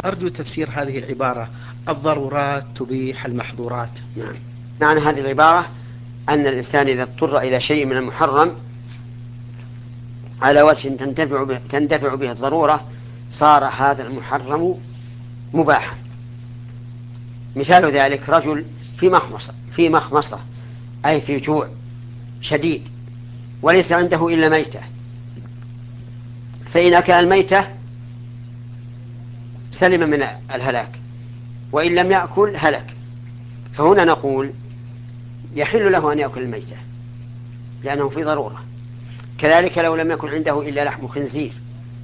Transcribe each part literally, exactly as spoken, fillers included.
أرجو تفسير هذه العبارة: الضرورات تبيح المحظورات. نعم، معنى هذه العبارة أن الإنسان إذا اضطر إلى شيء من المحرم على وجه تنتفع به, تنتفع به الضرورة صار هذا المحرم مباحا. مثال ذلك رجل في مخمصة في مخمصة أي في جوع شديد وليس عنده إلا ميتة، فإن أكل الميتة سلم من الهلاك، وإن لم يأكل هلك. فهنا نقول يحل له أن يأكل الميتة لأنه في ضرورة. كذلك لو لم يكن عنده إلا لحم خنزير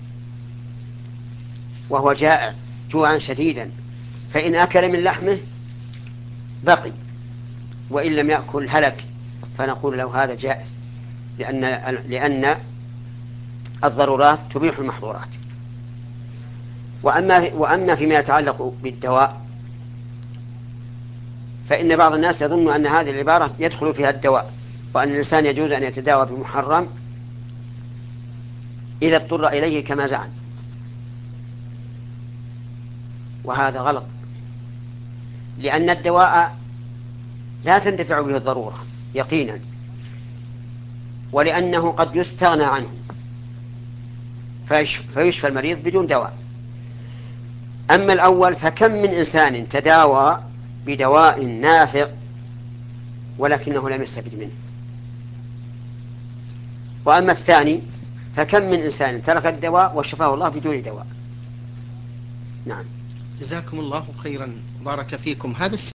وهو جائع جوعا شديدا، فإن أكل من لحمه بقي وإن لم يأكل هلك، فنقول له هذا جائز، لأن لأن الضرورات تبيح المحظورات. وأما وأما فيما يتعلق بالدواء، فإن بعض الناس يظن أن هذه العبارة يدخل فيها الدواء، وأن الإنسان يجوز أن يتداوى بمحرم إذا اضطر إليه كما زعم، وهذا غلط، لأن الدواء لا تنتفع به الضرورة يقينا، ولأنه قد يستغنى عنه فيشفى المريض بدون دواء. أما الأول فكم من إنسان تداوى بدواء نافع ولكنه لم يستفد منه. وأما الثاني فكم من إنسان ترك الدواء وشفاه الله بدون دواء. نعم. جزاكم الله خيرا، بارك فيكم. هذا